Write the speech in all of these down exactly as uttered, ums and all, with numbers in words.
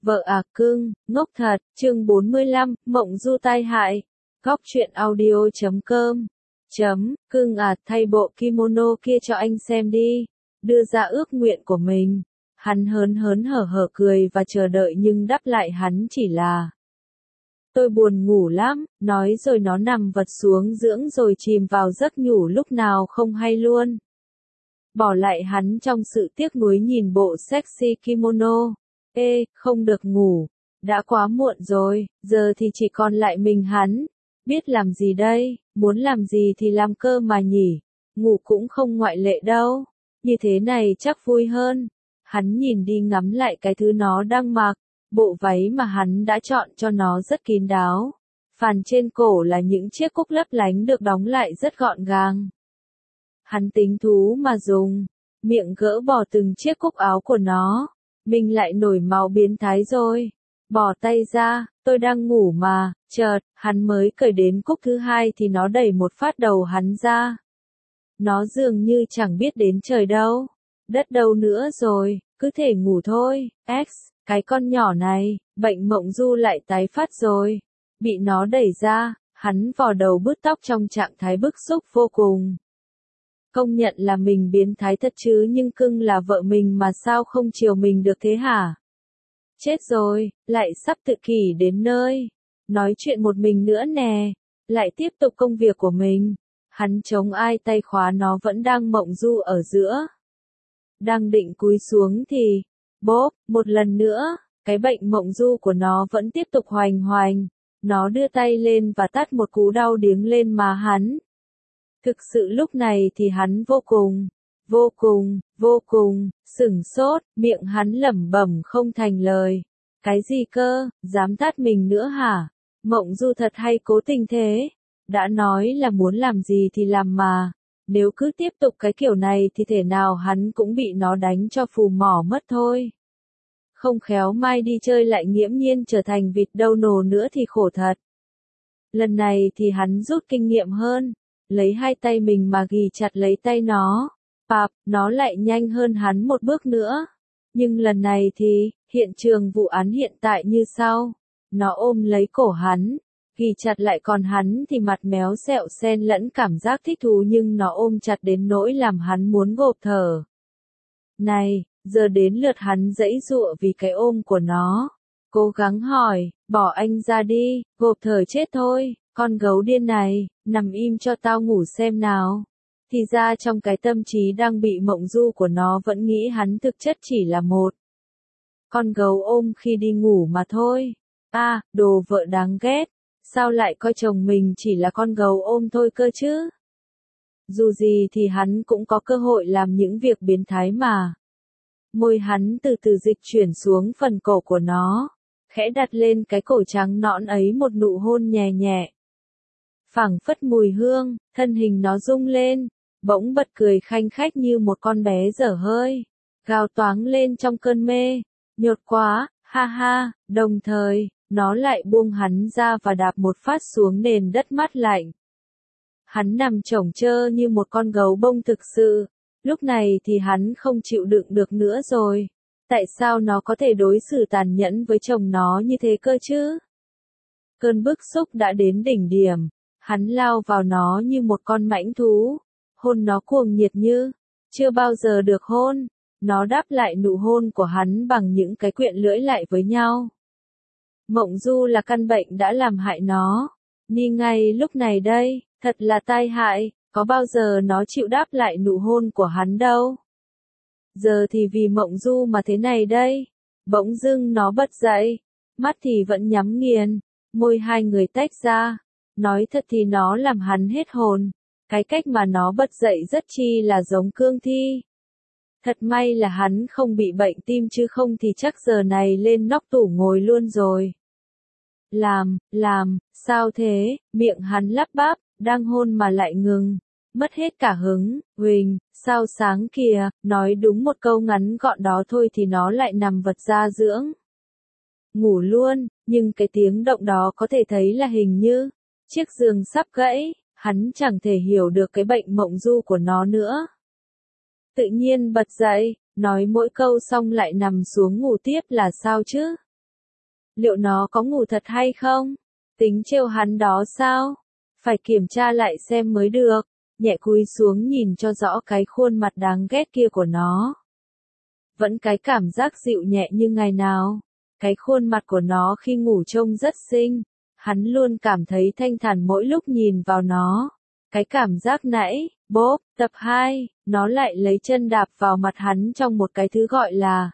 Vợ à cưng, ngốc thật, chương bốn mươi lăm, mộng du tai hại. Góc truyện audio chấm com. Chấm, cưng à, thay bộ kimono kia cho anh xem đi. Đưa ra ước nguyện của mình. Hắn hớn hớn hở hở cười và chờ đợi nhưng đáp lại hắn chỉ là: tôi buồn ngủ lắm, nói rồi nó nằm vật xuống dưỡng rồi chìm vào giấc ngủ lúc nào không hay luôn. Bỏ lại hắn trong sự tiếc nuối nhìn bộ sexy kimono. Ê, không được ngủ. Đã quá muộn rồi, giờ thì chỉ còn lại mình hắn. Biết làm gì đây, muốn làm gì thì làm cơ mà nhỉ. Ngủ cũng không ngoại lệ đâu. Như thế này chắc vui hơn. Hắn nhìn đi ngắm lại cái thứ nó đang mặc. Bộ váy mà hắn đã chọn cho nó rất kín đáo. Phàn trên cổ là những chiếc cúc lấp lánh được đóng lại rất gọn gàng. Hắn tính thú mà dùng. Miệng gỡ bỏ từng chiếc cúc áo của nó. Mình lại nổi máu biến thái rồi. Bỏ tay ra, tôi đang ngủ mà, chợt, hắn mới cởi đến cúc thứ hai thì nó đẩy một phát đầu hắn ra. Nó dường như chẳng biết đến trời đâu, đất đâu nữa rồi, cứ thể ngủ thôi. X, cái con nhỏ này, bệnh mộng du lại tái phát rồi. Bị nó đẩy ra, hắn vò đầu bứt tóc trong trạng thái bức xúc vô cùng. Công nhận là mình biến thái thật chứ, nhưng cưng là vợ mình mà sao không chiều mình được thế hả? Chết rồi, lại sắp tự kỷ đến nơi. Nói chuyện một mình nữa nè. Lại tiếp tục công việc của mình. Hắn chống ai tay khóa nó vẫn đang mộng du ở giữa. Đang định cúi xuống thì, bốp, một lần nữa, cái bệnh mộng du của nó vẫn tiếp tục hoành hoành. Nó đưa tay lên và tát một cú đau điếng lên má hắn. Thực sự lúc này thì hắn vô cùng, vô cùng, vô cùng, sửng sốt, miệng hắn lẩm bẩm không thành lời. Cái gì cơ, dám tát mình nữa hả? Mộng du thật hay cố tình thế? Đã nói là muốn làm gì thì làm mà. Nếu cứ tiếp tục cái kiểu này thì thể nào hắn cũng bị nó đánh cho phù mỏ mất thôi. Không khéo mai đi chơi lại nghiễm nhiên trở thành vịt đâu nồ nữa thì khổ thật. Lần này thì hắn rút kinh nghiệm hơn. Lấy hai tay mình mà ghì chặt lấy tay nó. Pạp, nó lại nhanh hơn hắn một bước nữa. Nhưng lần này thì, hiện trường vụ án hiện tại như sau. Nó ôm lấy cổ hắn, ghì chặt lại, còn hắn thì mặt méo sẹo xen lẫn cảm giác thích thú, nhưng nó ôm chặt đến nỗi làm hắn muốn ngộp thở. Này, giờ đến lượt hắn giãy giụa vì cái ôm của nó. Cố gắng hỏi, bỏ anh ra đi, ngộp thở chết thôi. Con gấu điên này, nằm im cho tao ngủ xem nào. Thì ra trong cái tâm trí đang bị mộng du của nó vẫn nghĩ hắn thực chất chỉ là một con gấu ôm khi đi ngủ mà thôi. À, đồ vợ đáng ghét. Sao lại coi chồng mình chỉ là con gấu ôm thôi cơ chứ? Dù gì thì hắn cũng có cơ hội làm những việc biến thái mà. Môi hắn từ từ dịch chuyển xuống phần cổ của nó. Khẽ đặt lên cái cổ trắng nõn ấy một nụ hôn nhẹ nhẹ. Phảng phất mùi hương, thân hình nó rung lên, bỗng bật cười khanh khách như một con bé dở hơi, gào toáng lên trong cơn mê, nhột quá, ha ha, đồng thời, nó lại buông hắn ra và đạp một phát xuống nền đất mát lạnh. Hắn nằm chổng chơ như một con gấu bông thực sự, lúc này thì hắn không chịu đựng được nữa rồi. Tại sao nó có thể đối xử tàn nhẫn với chồng nó như thế cơ chứ? Cơn bức xúc đã đến đỉnh điểm. Hắn lao vào nó như một con mãnh thú, hôn nó cuồng nhiệt như chưa bao giờ được hôn. Nó đáp lại nụ hôn của hắn bằng những cái quyện lưỡi lại với nhau. Mộng du là căn bệnh đã làm hại nó. Ni ngay lúc này đây, thật là tai hại, có bao giờ nó chịu đáp lại nụ hôn của hắn đâu. Giờ thì vì mộng du mà thế này đây. Bỗng dưng nó bật dậy, mắt thì vẫn nhắm nghiền, môi hai người tách ra. Nói thật thì nó làm hắn hết hồn. Cái cách mà nó bật dậy rất chi là giống cương thi. Thật may là hắn không bị bệnh tim, chứ không thì chắc giờ này lên nóc tủ ngồi luôn rồi. Làm, làm, sao thế? Miệng hắn lắp bắp, đang hôn mà lại ngừng. Mất hết cả hứng. Huỳnh, sao sáng kìa, nói đúng một câu ngắn gọn đó thôi thì nó lại nằm vật ra dưỡng. Ngủ luôn, nhưng cái tiếng động đó có thể thấy là hình như chiếc giường sắp gãy. Hắn chẳng thể hiểu được cái bệnh mộng du của nó nữa. Tự nhiên bật dậy, nói mỗi câu xong lại nằm xuống ngủ tiếp là sao chứ? Liệu nó có ngủ thật hay không? Tính trêu hắn đó sao? Phải kiểm tra lại xem mới được. Nhẹ cúi xuống nhìn cho rõ cái khuôn mặt đáng ghét kia của nó. Vẫn cái cảm giác dịu nhẹ như ngày nào. Cái khuôn mặt của nó khi ngủ trông rất xinh. Hắn luôn cảm thấy thanh thản mỗi lúc nhìn vào nó. Cái cảm giác nãy, bốp, tập hai, nó lại lấy chân đạp vào mặt hắn trong một cái thứ gọi là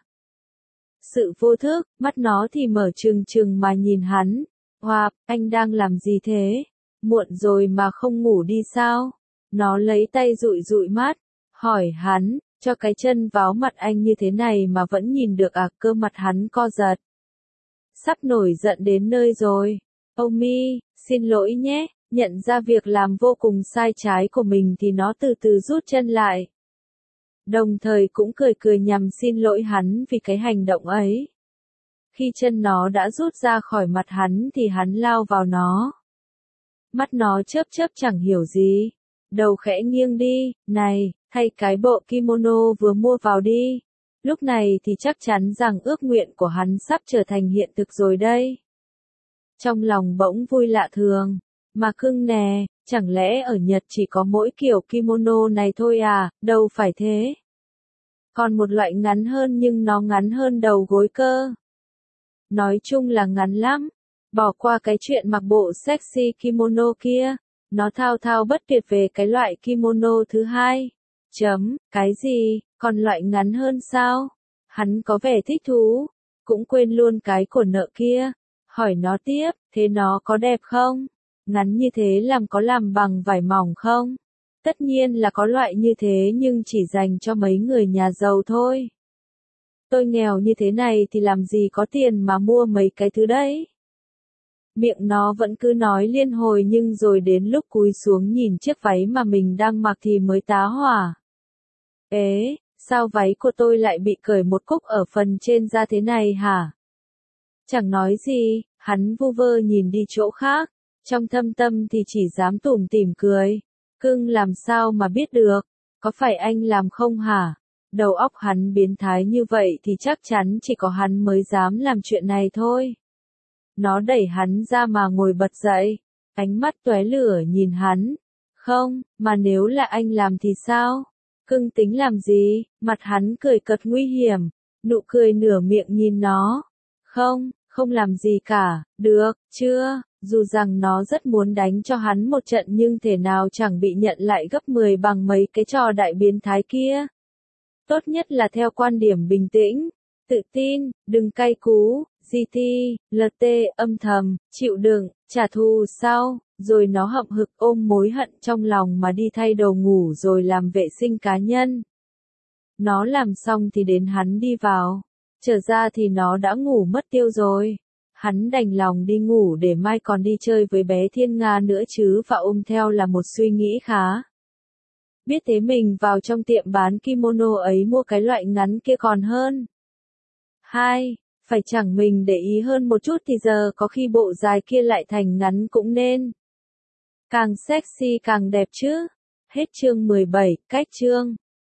sự vô thức, mắt nó thì mở trừng trừng mà nhìn hắn. Hoa, anh đang làm gì thế? Muộn rồi mà không ngủ đi sao? Nó lấy tay dụi dụi mắt, hỏi hắn, cho cái chân vào mặt anh như thế này mà vẫn nhìn được à? Cơ mặt hắn co giật. Sắp nổi giận đến nơi rồi. Omi, xin lỗi nhé, nhận ra việc làm vô cùng sai trái của mình thì nó từ từ rút chân lại. Đồng thời cũng cười cười nhằm xin lỗi hắn vì cái hành động ấy. Khi chân nó đã rút ra khỏi mặt hắn thì hắn lao vào nó. Mắt nó chớp chớp chẳng hiểu gì. Đầu khẽ nghiêng đi, này, thay cái bộ kimono vừa mua vào đi. Lúc này thì chắc chắn rằng ước nguyện của hắn sắp trở thành hiện thực rồi đây. Trong lòng bỗng vui lạ thường. Mà cưng nè, chẳng lẽ ở Nhật chỉ có mỗi kiểu kimono này thôi à? Đâu phải thế. Còn một loại ngắn hơn nhưng nó ngắn hơn đầu gối cơ. Nói chung là ngắn lắm. Bỏ qua cái chuyện mặc bộ sexy kimono kia. Nó thao thao bất tuyệt về cái loại kimono thứ hai. Chấm, cái gì, còn loại ngắn hơn sao? Hắn có vẻ thích thú. Cũng quên luôn cái của nợ kia. Hỏi nó tiếp, thế nó có đẹp không? Ngắn như thế làm có làm bằng vải mỏng không? Tất nhiên là có loại như thế nhưng chỉ dành cho mấy người nhà giàu thôi. Tôi nghèo như thế này thì làm gì có tiền mà mua mấy cái thứ đấy. Miệng nó vẫn cứ nói liên hồi nhưng rồi đến lúc cúi xuống nhìn chiếc váy mà mình đang mặc thì mới tá hỏa. Ế, sao váy của tôi lại bị cởi một cúc ở phần trên da thế này hả? Chẳng nói gì, hắn vu vơ nhìn đi chỗ khác. Trong thâm tâm thì chỉ dám tủm tỉm cười. Cưng làm sao mà biết được? Có phải anh làm không hả? Đầu óc hắn biến thái như vậy thì chắc chắn chỉ có hắn mới dám làm chuyện này thôi. Nó đẩy hắn ra mà ngồi bật dậy. Ánh mắt tóe lửa nhìn hắn. Không, mà nếu là anh làm thì sao? Cưng tính làm gì? Mặt hắn cười cợt nguy hiểm. Nụ cười nửa miệng nhìn nó. Không, không làm gì cả. Được, chưa? Dù rằng nó rất muốn đánh cho hắn một trận nhưng thể nào chẳng bị nhận lại gấp mười bằng mấy cái trò đại biến thái kia. Tốt nhất là theo quan điểm bình tĩnh, tự tin, đừng cay cú, giê tê, lờ tê, âm thầm, chịu đựng, trả thù sau, rồi nó hậm hực ôm mối hận trong lòng mà đi thay đồ ngủ rồi làm vệ sinh cá nhân. Nó làm xong thì đến hắn đi vào, trở ra thì nó đã ngủ mất tiêu rồi. Hắn đành lòng đi ngủ để mai còn đi chơi với bé Thiên Nga nữa chứ và ôm theo là một suy nghĩ khá. Biết thế mình vào trong tiệm bán kimono ấy mua cái loại ngắn kia còn hơn. Hai, phải chẳng mình để ý hơn một chút thì giờ có khi bộ dài kia lại thành ngắn cũng nên. Càng sexy càng đẹp chứ. Hết chương mười bảy, cách chương.